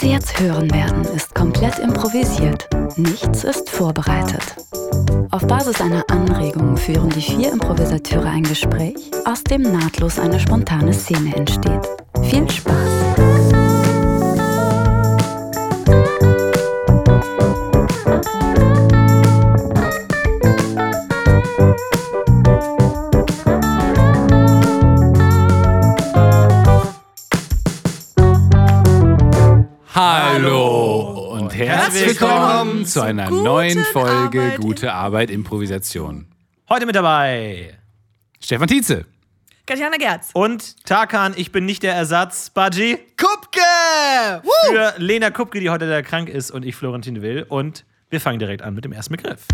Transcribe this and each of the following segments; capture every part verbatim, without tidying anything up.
Sie jetzt hören werden, ist komplett improvisiert. Nichts ist vorbereitet. Auf Basis einer Anregung führen die vier Improvisateure ein Gespräch, aus dem nahtlos eine spontane Szene entsteht. Viel Spaß! Hallo und herzlich willkommen zu einer neuen Folge Arbeit Gute Arbeit Improvisation. Heute mit dabei Stefan Tietze. Katjana Gerz. und Tarkan, ich bin nicht der Ersatz, Baji, Kupke! für Lena Kupke, die heute da krank ist, und ich, Florentin Will. Und wir fangen direkt an mit dem ersten Begriff.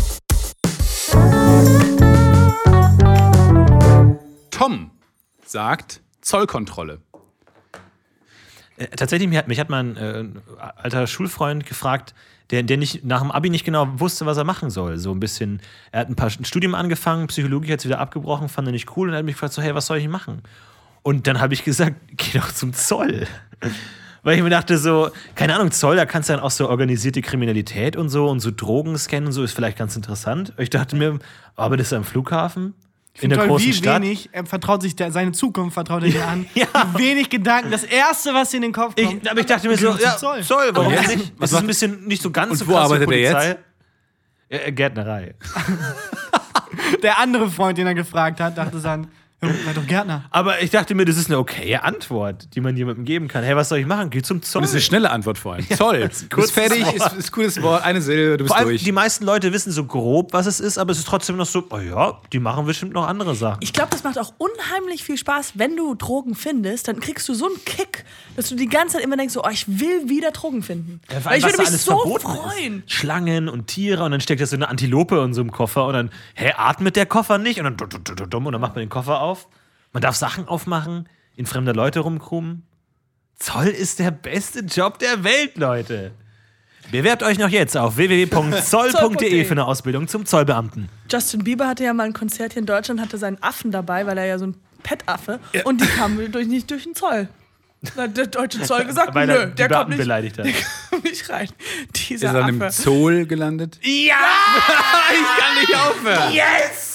Tom sagt Zollkontrolle. Äh, tatsächlich, mich hat, mich hat mein äh, alter Schulfreund gefragt, der, der nicht, nach dem Abi nicht genau wusste, was er machen soll. So ein bisschen, er hat ein paar ein Studium angefangen, Psychologie hat es wieder abgebrochen, fand er nicht cool und hat mich gefragt, so, hey, was soll ich machen? Und dann habe ich gesagt, geh doch zum Zoll. Weil ich mir dachte so, keine Ahnung, Zoll, da kannst du dann auch so organisierte Kriminalität und so und so Drogen scannen und so, ist vielleicht ganz interessant. Ich dachte mir, aber das ist am Flughafen? In der Toll, großen wie Stadt? wenig, er vertraut sich der, seine Zukunft, vertraut er dir an. Ja. Wie wenig Gedanken. Das Erste, was dir in den Kopf kommt. Ich, aber ich dachte mir so, zum ja, Zoll. Zoll, warum Und jetzt? nicht? Was Es ist macht- ein bisschen nicht so ganz Und so wo krass wie arbeitet er Polizei. jetzt? Ja, äh, Gärtnerei. Der andere Freund, den er gefragt hat, dachte dann, ja, sei doch Gärtner. Aber ich dachte mir, das ist eine okaye Antwort, die man jemandem geben kann. Hey, was soll ich machen? Geh zum Zoll. Das ist eine schnelle Antwort vor allem. Zoll. Du bist kurzes fertig, Wort. ist, ist ein cooles Wort, eine Silbe, du bist Vor allem, durch. die meisten Leute wissen so grob, was es ist, aber es ist trotzdem noch so, oh ja, die machen bestimmt noch andere Sachen. Ich glaube, das macht auch unheimlich viel Spaß, wenn du Drogen findest, dann kriegst du so einen Kick, dass du die ganze Zeit immer denkst, so, oh, ich will wieder Drogen finden. Ja, vor Weil allem, ich was würde da mich alles so verboten freuen. ist. Schlangen und Tiere und dann steckt da so eine Antilope in so einem Koffer und dann, hä, atmet der Koffer nicht? Und dann, dum, dum, dum, dum, und dann macht man den Koffer auf. Man darf Sachen aufmachen, in fremde Leute rumkrumen. Zoll ist der beste Job der Welt, Leute. Bewerbt euch noch jetzt auf w w w punkt zoll punkt d e für eine Ausbildung zum Zollbeamten. Justin Bieber hatte ja mal ein Konzert hier in Deutschland, hatte seinen Affen dabei, weil er ja so ein Pet-Affe, und die kamen durch, nicht durch den Zoll. Da hat der deutsche Zoll gesagt, Weil nö, er die der kommt Beamten nicht, beleidigt hat. der kommt nicht rein. Ist Dieser er dann im Affe. Zoll gelandet? Ja! Ich kann nicht aufhören. Yes!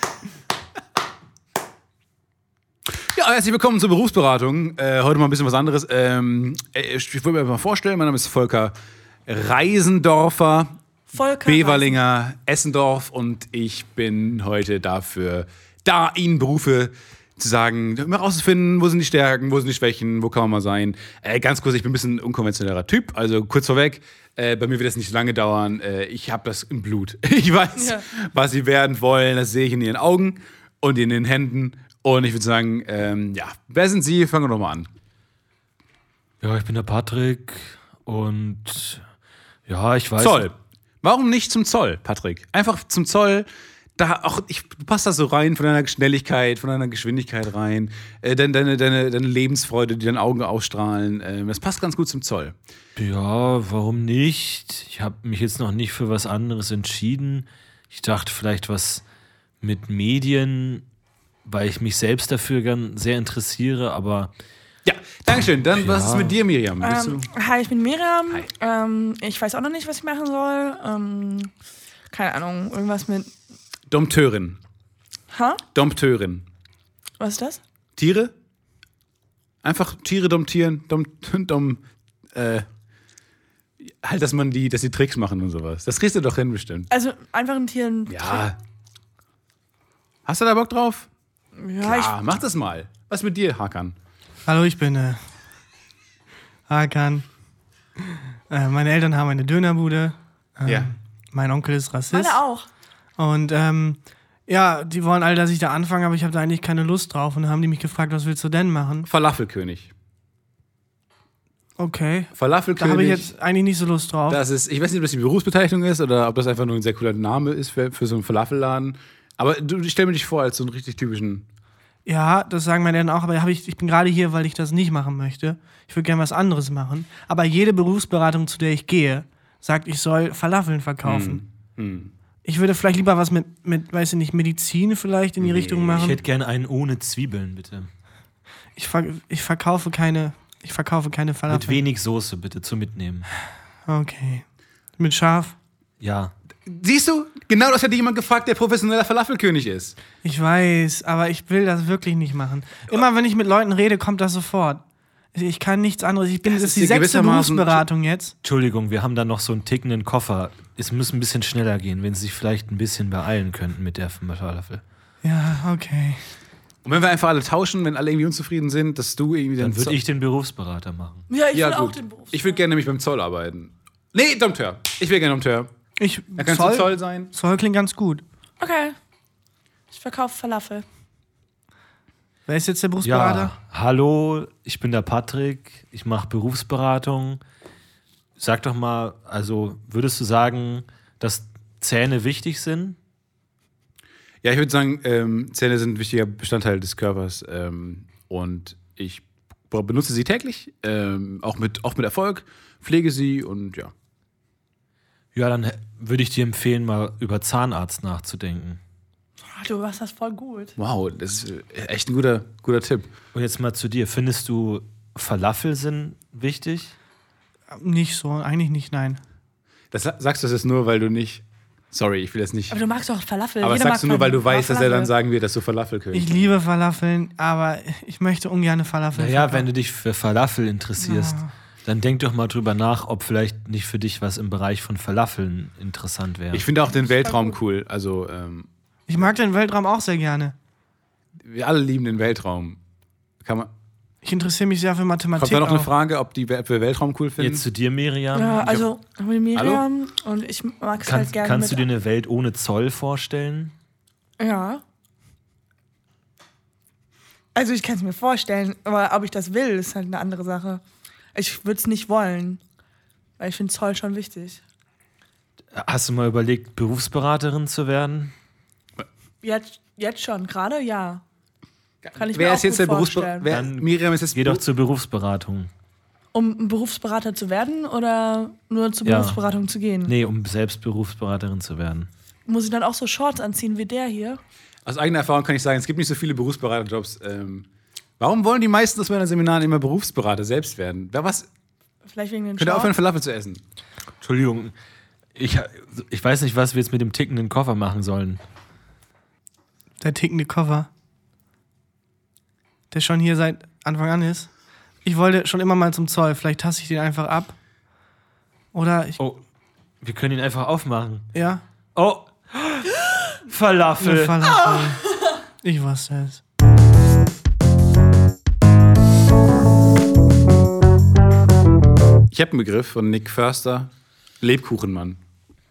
Ja, herzlich willkommen zur Berufsberatung. Äh, heute mal ein bisschen was anderes. Ähm, ich wollte mir mal vorstellen, mein Name ist Volker Reisendorfer, Volker Beverlinger, Essendorf, und ich bin heute dafür da, Ihnen Berufe zu sagen, mal rauszufinden, wo sind die Stärken, wo sind die Schwächen, wo kann man mal sein. Äh, ganz kurz, ich bin ein bisschen ein unkonventioneller Typ, also kurz vorweg, äh, bei mir wird das nicht so lange dauern. Äh, ich habe das im Blut. Ich weiß, Ja. was Sie werden wollen, das sehe ich in Ihren Augen und in den Händen. Und ich würde sagen, ähm, ja, wer sind Sie? Fangen wir doch mal an. Ja, ich bin der Patrick und ja, ich weiß. Zoll. Warum nicht zum Zoll, Patrick? Einfach zum Zoll. Da auch, ich, du passt da so rein von deiner Schnelligkeit, von deiner Geschwindigkeit rein, äh, deine, deine, deine, deine Lebensfreude, die deine Augen ausstrahlen. Äh, das passt ganz gut zum Zoll. Ja, warum nicht? Ich habe mich jetzt noch nicht für was anderes entschieden. Ich dachte vielleicht was mit Medien, weil ich mich selbst dafür gern sehr interessiere, aber Ja, Dankeschön. Dann, Ja. was ist mit dir, Miriam? Bist Ähm, du? hi, ich bin Miriam. Hi. Ähm, ich weiß auch noch nicht, was ich machen soll. Ähm, keine Ahnung, irgendwas mit. Dompteurin. Ha? Dompteurin. Was ist das? Tiere? Einfach Tiere domptieren. Dom, dom, äh, halt, dass man die, dass die Tricks machen und sowas. Das kriegst du doch hin, bestimmt. Also einfach ein Tier. Ein Ja. Hast du da Bock drauf? Ja, Ja, mach das mal. Was mit dir, Hakan? Hallo, ich bin äh, Hakan. Äh, meine Eltern haben eine Dönerbude. Ähm, Ja. Mein Onkel ist ich Rassist. meine auch. Und ähm, ja, die wollen alle, dass ich da anfange, aber ich habe da eigentlich keine Lust drauf. Und dann haben die mich gefragt, was willst du denn machen? Falafelkönig. Okay. Da Falafelkönig. habe ich jetzt eigentlich nicht so Lust drauf. Das ist, ich weiß nicht, ob das die Berufsbezeichnung ist oder ob das einfach nur ein sehr cooler Name ist für, für so einen Falafelladen. Aber du, ich stell mir dich vor als so einen richtig typischen. Ja, das sagen meine Eltern auch, aber hab ich, ich bin gerade hier, weil ich das nicht machen möchte. Ich würde gerne was anderes machen. Aber jede Berufsberatung, zu der ich gehe, sagt, ich soll Falafeln verkaufen. Hm. Ich würde vielleicht lieber was mit, mit, weiß ich nicht, Medizin vielleicht in die Richtung Ich machen. hätte gerne einen ohne Zwiebeln, bitte. Ich, ver ich verkaufe keine, Ich verkaufe keine Mit Falafel. wenig Soße bitte zum Mitnehmen. Okay. Mit scharf? Ja. Siehst du? Genau das hätte jemand gefragt, der professioneller Falafelkönig ist. Ich weiß, aber ich will das wirklich nicht machen. Immer wenn ich mit Leuten rede, kommt das sofort. Ich kann nichts anderes. Ich bin, Das das ist ist die hier sechste gewissermaßen- Berufsberatung jetzt. Entschuldigung, wir haben da noch so einen tickenden Koffer. Es muss ein bisschen schneller gehen, wenn Sie sich vielleicht ein bisschen beeilen könnten mit der Falafel. Ja, okay. Und wenn wir einfach alle tauschen, wenn alle irgendwie unzufrieden sind, dass du irgendwie Dann den würde Zoll- ich den Berufsberater machen. Ja, ich Ja, will auch gut. den Beruf. Ich würde gerne nämlich beim Zoll arbeiten. Nee, Dompteur. Ich will gerne Dompteur. Ich, Da kannst Zoll, du Zoll sein. Zoll klingt ganz gut. Okay. Ich verkaufe Falafel. Wer ist jetzt der Berufsberater? Ja, hallo, ich bin der Patrick, ich mache Berufsberatung. Sag doch mal, also würdest du sagen, dass Zähne wichtig sind? Ja, ich würde sagen, ähm, Zähne sind ein wichtiger Bestandteil des Körpers. Ähm, und ich benutze sie täglich, ähm, auch, mit, auch mit Erfolg, pflege sie und ja. Ja, dann würde ich dir empfehlen, mal über Zahnarzt nachzudenken. Ah, du machst das voll gut. Wow, das ist echt ein guter, guter Tipp. Und jetzt mal zu dir. Findest du Falafel sind wichtig? Nicht so, eigentlich nicht, nein. Das sagst du das jetzt nur, weil du nicht. Sorry, ich will das nicht. Aber du magst doch Falafel. Aber das Jeder sagst du mag nur, weil du Falafel. weißt, dass er dann sagen wird, dass du Falafelkönig Ich bist. liebe Falafeln, aber ich möchte ungern Falafel Naja, verkaufen. wenn du dich für Falafel interessierst, Ja. dann denk doch mal drüber nach, ob vielleicht nicht für dich was im Bereich von Falafeln interessant wäre. Ich finde auch den Weltraum cool. Also, ähm, Ich mag den Weltraum auch sehr gerne. wir alle lieben den Weltraum. Kann man, Ich interessiere mich sehr für Mathematik. kommt da noch eine auch. Frage, ob die wir Weltraum cool finden? Jetzt zu dir, Miriam. Ja, also mit Miriam und ich mag es halt Kannst, gerne kannst du mit... dir eine Welt ohne Zoll vorstellen? Ja. Also ich kann es mir vorstellen, aber ob ich das will, ist halt eine andere Sache. Ich würde es nicht wollen, weil ich finde Zoll schon wichtig. Hast du mal überlegt, Berufsberaterin zu werden? Jetzt, jetzt schon, gerade ja. Kann ich Wer mir ist auch jetzt gut der Berufsberater? vorstellen. Wer, Dann Miriam ist jetzt Geh doch zur Berufsberatung. Um ein Berufsberater zu werden oder nur zur Ja. Berufsberatung zu gehen? Nee, um selbst Berufsberaterin zu werden. Muss ich dann auch so Shorts anziehen wie der hier? Aus eigener Erfahrung kann ich sagen, es gibt nicht so viele Berufsberaterjobs. Ähm, warum wollen die meisten aus meiner Seminaren immer Berufsberater selbst werden? Wer was? Vielleicht wegen den Könnt ihr aufhören, Shorts? Falafel zu essen? Entschuldigung, ich, ich weiß nicht, was wir jetzt mit dem tickenden Koffer machen sollen. Der tickende Koffer. Der schon hier seit Anfang an ist. Ich wollte schon immer mal zum Zoll. Vielleicht tasse ich den einfach ab. Oder ich. Oh, wir können ihn einfach aufmachen. Ja? Oh, Falafel. Eine Falafel. Ich wusste es. Ich habe einen Begriff von Nick Förster. Lebkuchenmann.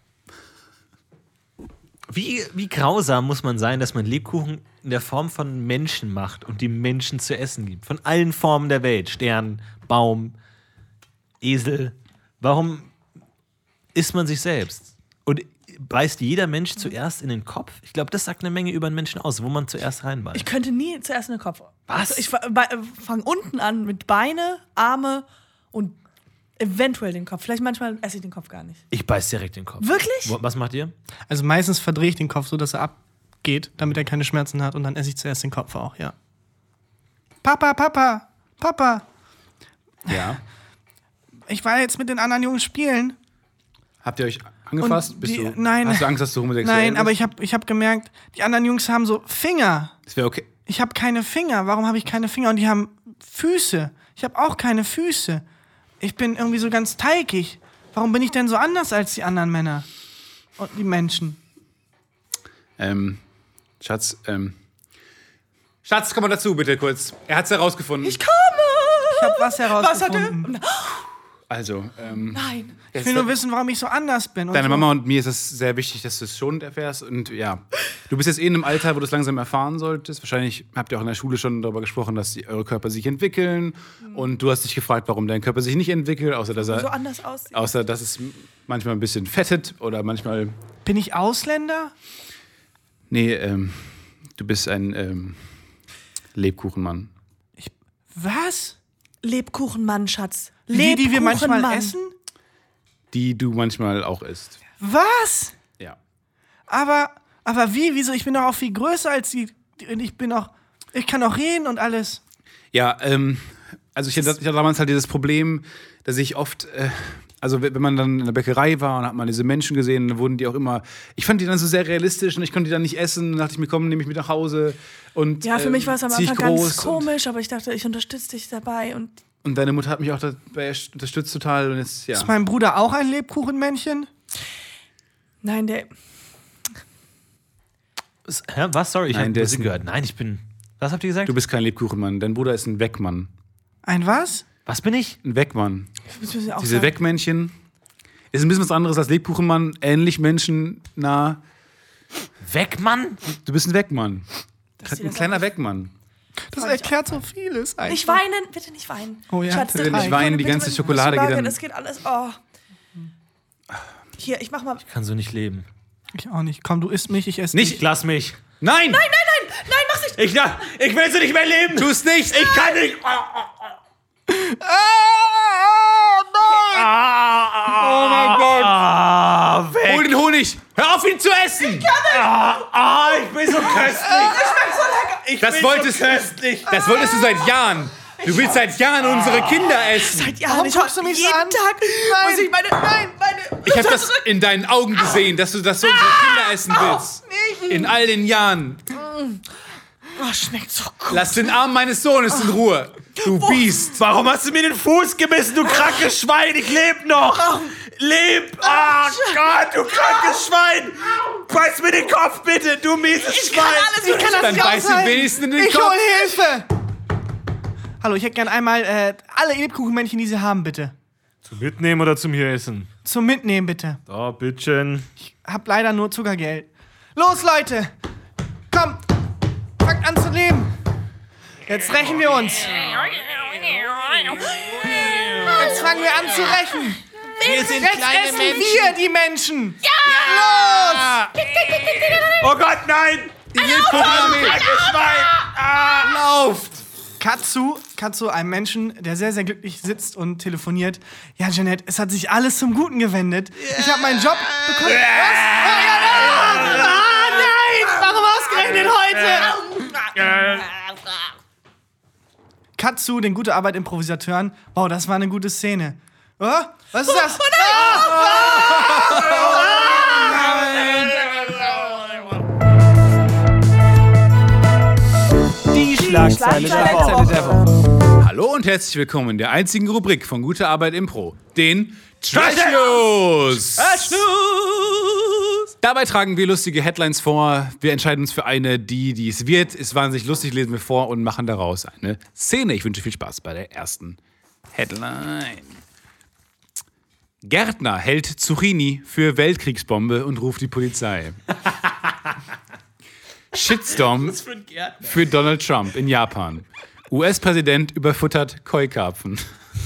Wie, wie grausam muss man sein, dass man Lebkuchen in der Form von Menschen macht und die Menschen zu essen gibt. Von allen Formen der Welt. Stern, Baum, Esel. Warum isst man sich selbst? Und beißt jeder Mensch zuerst in den Kopf? Ich glaube, das sagt eine Menge über einen Menschen aus, wo man zuerst reinbeißt. Ich könnte nie zuerst in den Kopf. Was? Also ich fange unten an mit Beine, Arme und eventuell den Kopf. Vielleicht manchmal esse ich den Kopf gar nicht. Ich beiß direkt den Kopf. Wirklich? Wo- Was macht ihr? Also meistens verdrehe ich den Kopf so, dass er abgeht, damit er keine Schmerzen hat. Und dann esse ich zuerst den Kopf auch, ja. Papa, Papa, Papa. Ja. Ich war jetzt mit den anderen Jungs spielen. Habt ihr euch angefasst? Und Bist die- du, nein. Hast du Angst, dass du homosexuell Nein, bist? aber ich habe ich hab gemerkt, die anderen Jungs haben so Finger. Das wäre okay. Ich habe keine Finger. Warum habe ich keine Finger? Und die haben Füße. Ich habe auch keine Füße. Ich bin irgendwie so ganz teigig. Warum bin ich denn so anders als die anderen Männer und die Menschen? Ähm, Schatz, ähm. Schatz, komm mal dazu, bitte kurz. Er hat's herausgefunden. Ich komme! Ich habe was Was hat herausgefunden. er? Also, ähm. Nein. Ich will nur wissen, warum ich so anders bin. Und Deine so. Mama und mir ist es sehr wichtig, dass du es schon erfährst. Und ja, du bist jetzt eh in einem Alter, wo du es langsam erfahren solltest. Wahrscheinlich habt ihr auch in der Schule schon darüber gesprochen, dass die, eure Körper sich entwickeln. Und du hast dich gefragt, warum dein Körper sich nicht entwickelt, außer dass er, So anders aussieht. außer dass es manchmal ein bisschen fettet oder manchmal. Bin ich Ausländer? Nee, ähm, du bist ein ähm, Lebkuchenmann. Was? Lebkuchenmann, Schatz. Die, die wir manchmal Lebkuchenmann. essen? Die du manchmal auch isst. Was? Ja. Aber, aber wie? Wieso? Ich bin doch auch viel größer als die. Und ich bin auch. Ich kann auch reden und alles. Ja, ähm, also ich hatte, ich hatte damals halt dieses Problem, dass ich oft, äh, also wenn man dann in der Bäckerei war und hat man diese Menschen gesehen, dann wurden die auch immer, ich fand die dann so sehr realistisch und ich konnte die dann nicht essen. Dann dachte ich mir, komm, nehme ich mit nach Hause. Und, Ja, für ähm, mich war es am zieh ich Anfang ganz groß komisch, aber ich dachte, ich unterstütze dich dabei. Und Und, und deine Mutter hat mich auch dabei unterstützt total. Und jetzt, ja. Ist mein Bruder auch ein Lebkuchenmännchen? nein, der. S- Hä? Was? Sorry, ich Nein, habe der Musik ist ein- gehört. Nein, ich bin. Was habt ihr gesagt? Du bist kein Lebkuchenmann, dein Bruder ist ein Wegmann. Ein was? Was bin ich? Ein Wegmann. Das müssen wir auch Diese sagen. Wegmännchen ist ein bisschen was anderes als Lebkuchenmann, ähnlich menschennah. Wegmann? Du bist ein Wegmann. Dass sie Ein das kleiner auch- Wegmann. Das erklärt so vieles eigentlich. Nicht weinen, bitte nicht weinen. Oh ja, Schatz, bitte das- nicht weinen, die bitte ganze mit Schokolade geht dann- Das geht alles. Oh. Hier, ich mach mal. Ich kann so nicht leben. Ich auch nicht. Komm, du isst mich, ich esse Nicht- Ich lass mich. Nein! Nein, nein, nein, nein, mach's nicht. Ich, na, ich will so nicht mehr leben. Tu es nicht! Ich kann nicht. Oh mein Gott! Ah, weg. Hol den Honig! Hör auf, ihn zu essen! Ah, ah, ich bin so köstlich. Ich Das bin wolltest, so köstlich. das wolltest du seit Jahren. Du willst seit Jahren unsere Kinder essen. Seit Warum Jahren. Ich guckst du mich so jeden an? Tag Nein. muss ich meine. Nein, meine. Ich habe das in deinen Augen gesehen, dass du das so unsere Kinder essen willst. In all den Jahren. Oh, schmeckt so gut. Lass den Arm meines Sohnes in Ruhe. Du Biest. Warum hast du mir den Fuß gebissen, du krankes Schwein? Ich leb noch. Leb. Ah, Gott, du krankes Schwein. Beiß mir den Kopf, bitte, du mieses Schwein. Alles, ich kann das Dann nicht beiß ihn aushalten. wenigstens in den Ich Kopf. hol Hilfe! Hallo, ich hätte gern einmal äh, alle Lebkuchenmännchen, die sie haben, bitte. Zum Mitnehmen oder zum hier essen? Zum Mitnehmen, bitte. Da, bittchen. Hab leider nur Zuckergeld. Los, Leute! Kommt! Fangt an zu leben! Jetzt rächen wir uns! Jetzt fangen wir an zu rächen! Wir sind Jetzt essen wir die Menschen! Ja! Los! Oh Gott, nein. Die Lebkuchenarmee. Schwein. Ah. Lauft. Katsu, Katsu, ein Menschen, der sehr, sehr glücklich sitzt und telefoniert. Ja, Jeanette, es hat sich alles zum Guten gewendet. Ich habe meinen Job bekommen. Was? Oh, ja, nein! Ah, nein! Warum ausgerechnet heute? Katsu, den gute Arbeit Improvisateuren. Wow, das war eine gute Szene. Oh, was ist das? Die Schlagzeile der Schlagzeile Woche. der Woche. Hallo und herzlich willkommen in der einzigen Rubrik von Gute Arbeit Impro, den Trash News. Trash News. Dabei tragen wir lustige Headlines vor. Wir entscheiden uns für eine, die, die es wird. Ist wahnsinnig lustig, lesen wir vor und machen daraus eine Szene. Ich wünsche viel Spaß bei der ersten Headline. Gärtner hält Zucchini für Weltkriegsbombe und ruft die Polizei. Shitstorm für Donald Trump in Japan. U S-Präsident überfuttert Keukarpfen.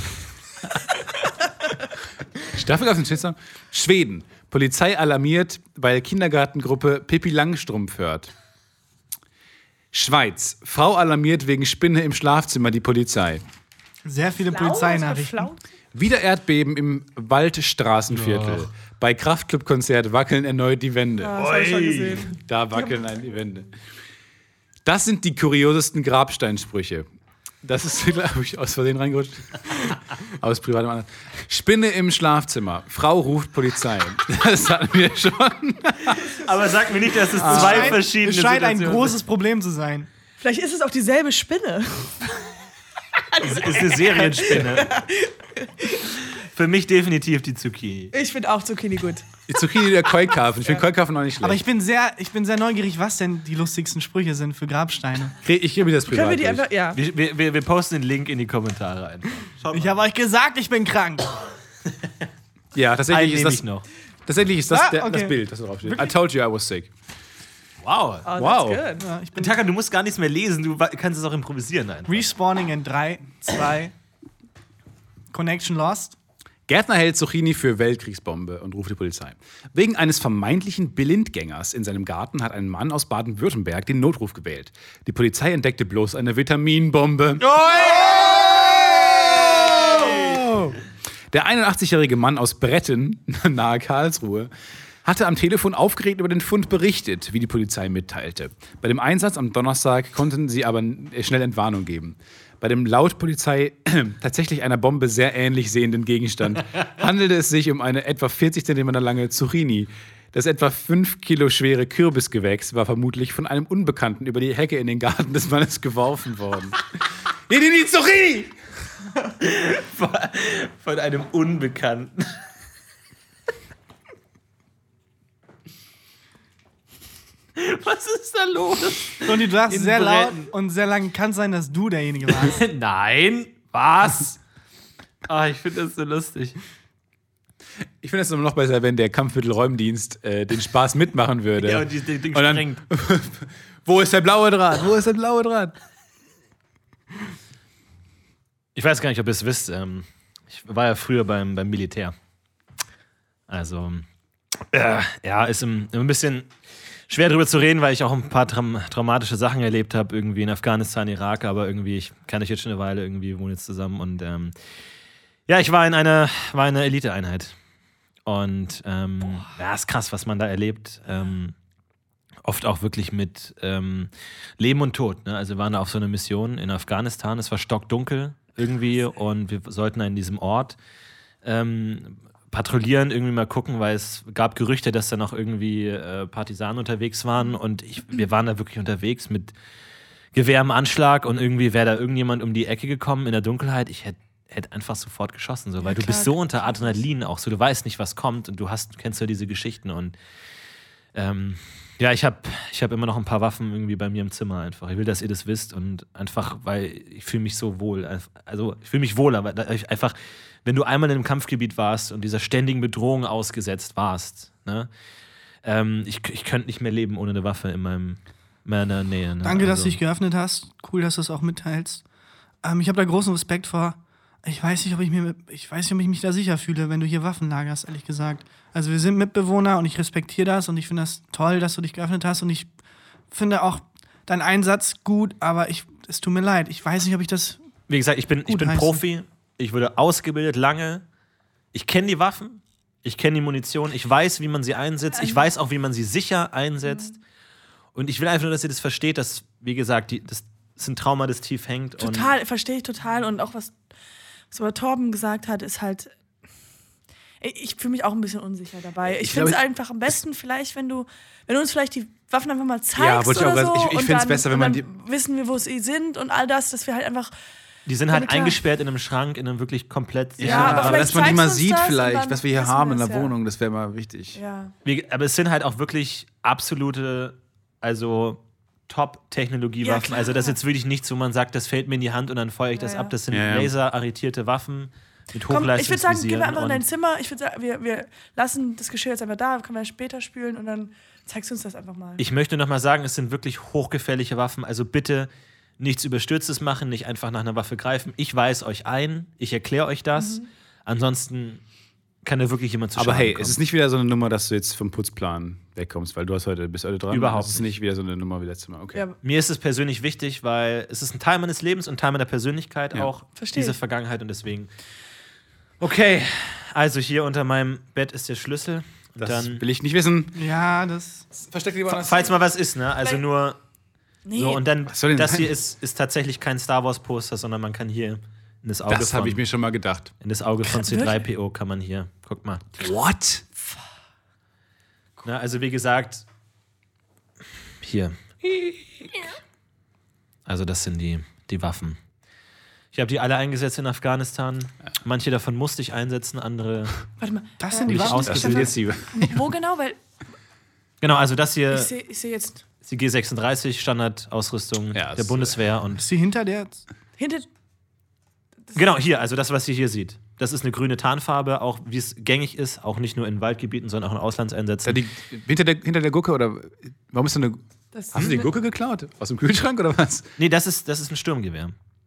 Staffel auf den Shitstorm. Schweden. Polizei alarmiert, weil Kindergartengruppe Pippi Langstrumpf hört. Schweiz. Frau alarmiert wegen Spinne im Schlafzimmer die Polizei. Sehr viele Flau, Polizeinachrichten. flau. Wieder Erdbeben im Waldstraßenviertel. Bei Kraftclub-Konzert wackeln erneut die Wände. Das hab ich schon gesehen. Da wackeln ein die Wände. Das sind die kuriosesten Grabsteinsprüche. Das ist, glaube ich, aus Versehen reingerutscht. Aus privatem Anlass. Spinne im Schlafzimmer. Frau ruft Polizei. Das hatten wir schon. Aber sag mir nicht, dass es zwei Scheint- verschiedene Es scheint ein Situationen großes Problem zu sein. Vielleicht ist es auch dieselbe Spinne. sind. Es ist eine Serienspinne. Für mich definitiv die Zucchini. Ich finde auch Zucchini gut. Die Zucchini der Keukarpfen. Ich finde Keukarpfen auch nicht schlecht. Aber ich bin, sehr, ich bin sehr neugierig, was denn die lustigsten Sprüche sind für Grabsteine. ich gebe mir das privat Können wir die durch. einfach. Ja. Wir, wir, wir, wir posten den Link in die Kommentare ein. Ich habe euch gesagt, ich bin krank. Ja, tatsächlich Einen ist nehme das, ich noch. tatsächlich ist das Ah, der, okay. das Bild, das da draufsteht. I told you I was sick. Wow. Oh, Wow. that's good. Ja, ich bin Taka, du musst gar nichts mehr lesen, du wa- kannst es auch improvisieren. Einfach. respawning in drei, zwei, Connection lost. Gärtner hält Zucchini für Weltkriegsbombe und ruft die Polizei. Wegen eines vermeintlichen Blindgängers in seinem Garten hat ein Mann aus Baden-Württemberg den Notruf gewählt. Die Polizei entdeckte bloß eine Vitaminbombe. Der einundachtzig-jährige Mann aus Bretten, nahe Karlsruhe, hatte am Telefon aufgeregt über den Fund berichtet, wie die Polizei mitteilte. Bei dem Einsatz am Donnerstag konnten sie aber schnell Entwarnung geben. Bei dem laut Polizei tatsächlich einer Bombe sehr ähnlich sehenden Gegenstand handelte es sich um eine etwa vierzig Zentimeter lange Zucchini. Das etwa fünf Kilo schwere Kürbisgewächs war vermutlich von einem Unbekannten über die Hecke in den Garten des Mannes geworfen worden. Hier die Zucchini! Von einem Unbekannten. Was ist da los? Und du darfst In sehr laut Bretten. und sehr lang. Kann sein, dass du derjenige warst. Nein, was? Ah, ich finde das so lustig. Ich finde es immer noch besser, wenn der Kampfmittelräumdienst äh, den Spaß mitmachen würde. Ja, und die, die Ding Und dann, sprengt. wo ist der blaue Draht? Wo ist der blaue Draht? Ich weiß gar nicht, ob ihr es wisst. Ähm, ich war ja früher beim, beim Militär. Also, äh, ja, ist im, ein bisschen schwer drüber zu reden, weil ich auch ein paar traum- traumatische Sachen erlebt habe, irgendwie in Afghanistan, Irak, aber irgendwie, ich kenne euch jetzt schon eine Weile, irgendwie wohnen jetzt zusammen und ähm, ja, ich war in einer, war in einer Eliteeinheit. Und ähm, ja, ist krass, was man da erlebt. Ähm, oft auch wirklich mit ähm, Leben und Tod. Ne? Also wir waren da auf so einer Mission in Afghanistan, es war stockdunkel irgendwie und wir sollten in diesem Ort ähm, patrouillieren, irgendwie mal gucken, weil es gab Gerüchte, dass da noch irgendwie äh, Partisanen unterwegs waren und ich, wir waren da wirklich unterwegs mit Gewehr im Anschlag und irgendwie wäre da irgendjemand um die Ecke gekommen in der Dunkelheit. Ich hätte hätte einfach sofort geschossen, so, weil Ja, du bist klar. so unter Adrenalin auch, so du weißt nicht, was kommt und du hast, kennst ja diese Geschichten und ähm, ja, ich habe ich hab immer noch ein paar Waffen irgendwie bei mir im Zimmer einfach. Ich will, dass ihr das wisst und einfach, weil ich fühle mich so wohl. Also ich fühle mich wohl, aber da- ich einfach, wenn du einmal in einem Kampfgebiet warst und dieser ständigen Bedrohung ausgesetzt warst, ne, ähm, ich, ich könnte nicht mehr leben ohne eine Waffe in meinem meiner Nähe. Ne? Danke, dass Also- du dich geöffnet hast. Cool, dass du es auch mitteilst. Ähm, ich habe da großen Respekt vor. Ich weiß nicht, ob ich mir, ich weiß nicht, ob ich mich da sicher fühle, wenn du hier Waffen lagerst, ehrlich gesagt. Also wir sind Mitbewohner und ich respektiere das und ich finde das toll, dass du dich geöffnet hast und ich finde auch deinen Einsatz gut, aber ich, es tut mir leid. Ich weiß nicht, ob ich das. Wie gesagt, ich bin, ich Gut bin heißen. Profi, ich wurde ausgebildet lange, ich kenne die Waffen, ich kenne die Munition, ich weiß, wie man sie einsetzt, ich weiß auch, wie man sie sicher einsetzt. Und ich will einfach nur, dass ihr das versteht, dass, wie gesagt, die, das ist ein Trauma, das tief hängt. Total, verstehe ich total. Und auch was, was aber Torben gesagt hat, ist halt. Ich, ich fühle mich auch ein bisschen unsicher dabei. Ich, Ich finde es glaub, einfach am besten, vielleicht, wenn du, wenn du uns vielleicht die Waffen einfach mal zeigst. Ja, wollte ich auch oder gerade- so, ich- ich und find's dann- besser, wenn und man dann wissen wir, wo sie sind und all das, dass wir halt einfach. Die sind halt Ja, klar. eingesperrt in einem Schrank, in einem wirklich komplett Ja, Ja, aber aber, vielleicht dass man die zeigst mal du uns sieht das und vielleicht, dann was wir hier wissen haben wir in der es, ja. Wohnung, das wäre mal wichtig. Ja. Wie, aber es sind halt auch wirklich absolute, also Top-Technologie-Waffen. Ja, also das ist klar. jetzt wirklich nichts, wo man sagt, das fällt mir in die Hand und dann feuere ich das Ja, ja. ab. Das sind Ja, ja. laserarretierte Waffen mit Komm, ich würde sagen, gehen Hochleistungsvisieren. wir einfach in dein und- Zimmer. Ich würde sagen, wir, wir lassen das Geschirr jetzt einfach da, können wir später spülen und dann zeigst du uns das einfach mal. Ich möchte nochmal sagen, es sind wirklich hochgefährliche Waffen. Also bitte nichts Überstürztes machen, nicht einfach nach einer Waffe greifen. Ich weise euch ein, ich erkläre euch das. Mhm. Ansonsten kann da wirklich jemand zu Aber Schaden hey, kommen. es ist nicht wieder so eine Nummer, dass du jetzt vom Putzplan wegkommst, weil du hast heute, bist heute dran. Überhaupt Es ist nicht wieder so eine Nummer wie letztes Mal. Okay. ja, Mir ist es persönlich wichtig, weil es ist ein Teil meines Lebens und ein Teil meiner Persönlichkeit Ja. auch, Versteh diese ich. Vergangenheit und deswegen. Okay, also hier unter meinem Bett ist der Schlüssel. Und Das dann, will ich nicht wissen. Ja, das. Versteck lieber fa- falls mal was ist, ne? Also Vielleicht- nur nee. so und dann, Was soll denn das sein? hier ist, ist tatsächlich kein Star Wars Poster, sondern man kann hier in das Auge Das von, habe ich mir schon mal gedacht. in das Auge von C drei P O kann man hier, guck mal. What? Ne? Also wie gesagt, hier. Also das sind die, die Waffen. Ich habe die alle eingesetzt in Afghanistan. Manche davon musste ich einsetzen, andere. Warte mal. Das sind die Nicht Waffen. aus- Das sind jetzt die. Wo genau? Weil Genau, also das hier ich sehe ich seh jetzt ist die G sechsunddreißig, Standardausrüstung Ja, der das- Bundeswehr. Und Ist sie hinter der jetzt? hinter. genau, hier, also das, was ihr hier sieht. Das ist eine grüne Tarnfarbe, auch wie es gängig ist, auch nicht nur in Waldgebieten, sondern auch in Da Auslandseinsätzen. die, hinter, der, hinter der Gurke oder. Warum ist da eine. Das Hast du die Gurke geklaut? Aus dem Kühlschrank oder was? Nee, das ist, das ist ein Sturmgewehr.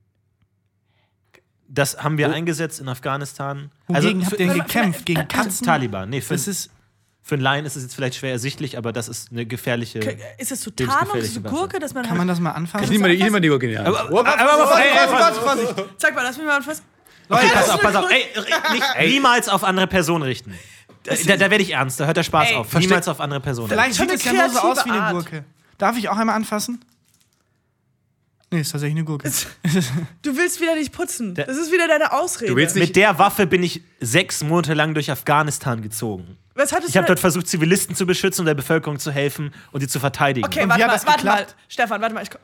Das haben wir eingesetzt in Afghanistan. Wogegen für- habt ihr denn für- gekämpft? Gegen Katzen? Taliban. Nee, für, Das ist. für einen Laien ist es jetzt vielleicht schwer ersichtlich, aber das ist eine gefährliche. Ist es so Tarnung, lebensgefährliche diese Waffe. Gurke, dass man. Kann man das mal anfangen? Ich nehme mal, die- ich nehm mal die Gurke in die Hand. Aber, aber, aber, ey, ey, Sag mal, lass mich mal fast. okay, das pass ist auf, pass eine auf. Ey, nicht, niemals auf andere Personen richten. Da, da werde ich ernst, da hört der Spaß Ey, auf. versteck- Niemals auf andere Personen. Vielleicht Schon sieht es eine ja nur so aus wie kreative eine Art. Gurke. Darf ich auch einmal anfassen? Nee, ist tatsächlich eine Gurke. Du willst wieder nicht putzen. Der- Das ist wieder deine Ausrede. Du willst nicht- Mit der Waffe bin ich sechs Monate lang durch Afghanistan gezogen. Was hattest Ich habe du dort versucht, Zivilisten zu beschützen und der Bevölkerung zu helfen und sie zu verteidigen. Okay, Und warte wie hat mal, das warte mal. geklappt? Stefan, warte mal. Ich komm.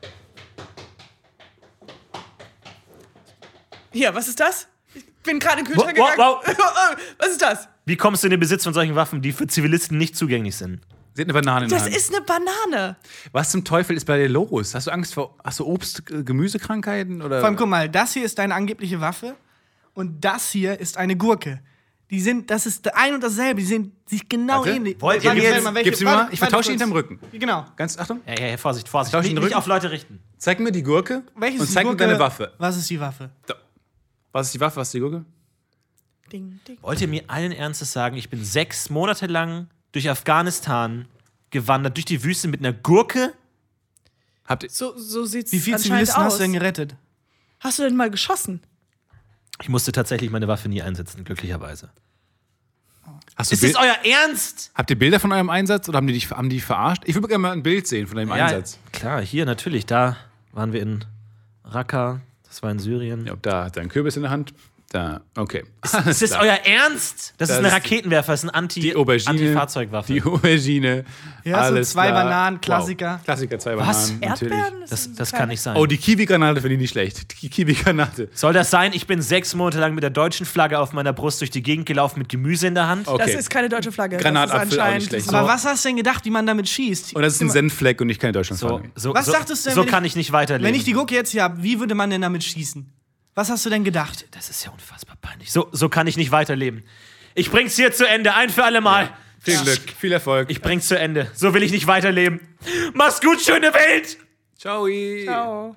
Hier, was ist das? Ich bin gerade in den Kühlschrank Wow, gegangen. wow, Was ist das? Wie kommst du in den Besitz von solchen Waffen, die für Zivilisten nicht zugänglich sind? Sie hat eine Banane in der Das Hand. ist eine Banane. Was zum Teufel ist bei dir los? Hast du Angst vor hast du Obst, äh, Gemüsekrankheiten oder? Vor allem, guck mal, das hier ist deine angebliche Waffe und das hier ist eine Gurke. Die sind, das ist ein und dasselbe, die sind sich genau Warte. ähnlich. Wollt ihr Warte, mir warte jetzt- mal, welche- Gib's mir mal. warte, Ich warte vertausche ihn kurz. hinterm Rücken. Genau. Ganz Achtung. Hey, hey, Vorsicht, Vorsicht. Tausch Nicht, den nicht Rücken. auf Leute richten. Zeig mir die Gurke Welches und ist die zeig mir Gurke? deine Waffe. Was ist die Waffe? Da. Was ist die Waffe? Was ist die Gurke? Ding, ding. Wollt ihr mir allen Ernstes sagen, ich bin sechs Monate lang durch Afghanistan gewandert, durch die Wüste mit einer Gurke? Habt ihr So, so sieht's Wie viele anscheinend Zivilisten aus. hast du denn gerettet? Hast du denn mal geschossen? Ich musste tatsächlich meine Waffe nie einsetzen, glücklicherweise. Hast du Ist das Bild- euer Ernst? Habt ihr Bilder von eurem Einsatz oder haben die dich haben die verarscht? Ich würde gerne mal ein Bild sehen von deinem Einsatz. Klar, hier natürlich. Da waren wir in Raqqa, das war in Syrien. Ja, da hat er einen Kürbis in der Hand. Da, okay. Ist das euer Ernst? Das, Das ist eine ist Raketenwerfer, das ist ein Anti- die Aubergine, Anti-Fahrzeugwaffe. die Aubergine. Ja, so alles zwei klar. Bananen, Klassiker. Wow. Klassiker, zwei Was? Bananen. Natürlich. Erdbeeren? das ist das ein kann nicht sein. Oh, die Kiwi-Granate finde ich nicht schlecht. Die Kiwi-Granate. Soll das sein? Ich bin sechs Monate lang mit der deutschen Flagge auf meiner Brust durch die Gegend gelaufen mit Gemüse in der Hand. Okay. Das ist keine deutsche Flagge. Granatapfel das ist auch anscheinend nicht schlecht. so. Aber was hast du denn gedacht, wie man damit schießt? Und das ist ein Senffleck und nicht keine Deutschlandflagge. So, so, Was so, dachtest du denn, so wenn kann ich- ich nicht weiterleben. Wenn ich die Gurke jetzt hier habe, wie würde man denn damit schießen? Was hast du denn gedacht? Das ist ja unfassbar peinlich. So, so kann ich nicht weiterleben. Ich bring's hier zu Ende, ein für alle Mal. Viel Glück, viel Erfolg. Ich bring's zu Ende. So will ich nicht weiterleben. Mach's gut, schöne Welt! Ciao. Ciao.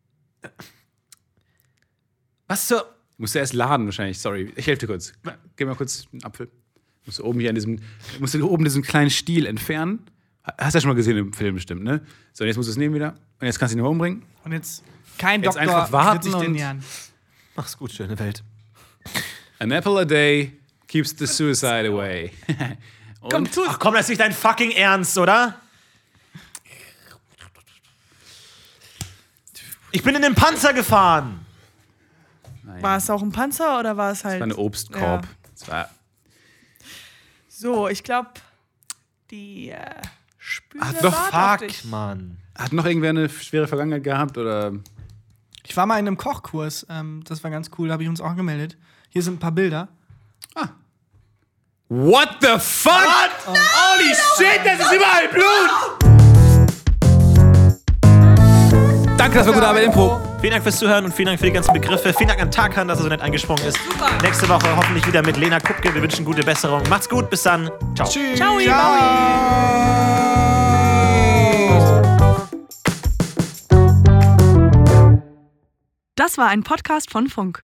Was so? Musst du erst laden wahrscheinlich, sorry. Ich helfe dir kurz. Gib mal kurz einen Apfel. Musst du oben hier an diesem, musst du oben diesen kleinen Stiel entfernen. Hast du ja schon mal gesehen im Film bestimmt, ne? So, und jetzt musst du es nehmen wieder. Und jetzt kannst du ihn noch umbringen. Und jetzt kein Jetzt Doktor einfach warten wird sich den und- nähern. Mach's gut, schöne Welt. An apple a day keeps the suicide away. Und Komm, tu Ach komm, das ist nicht dein fucking Ernst, oder? Ich bin in den Panzer gefahren. War es auch ein Panzer oder war es halt. das war ein Obstkorb. Ja. Das war, So, ich glaube, die äh, Spüle Ach, doch, wartet auf Fuck, dich. Mann. hat noch irgendwer eine schwere Vergangenheit gehabt? Oder? Ich war mal in einem Kochkurs, ähm, das war ganz cool, da habe ich uns auch gemeldet. Hier sind ein paar Bilder. What the fuck? Holy shit, das ist überall Blut! Danke, das war gute Arbeit, Impro. Vielen Dank fürs Zuhören und vielen Dank für die ganzen Begriffe. Vielen Dank an Tarkan, dass er so nett eingesprungen ist. Super. Nächste Woche hoffentlich wieder mit Lena Kupke. Wir wünschen gute Besserung. Macht's gut, bis dann. Ciao. Tschüss. Ciao, Das war ein Podcast von Funk.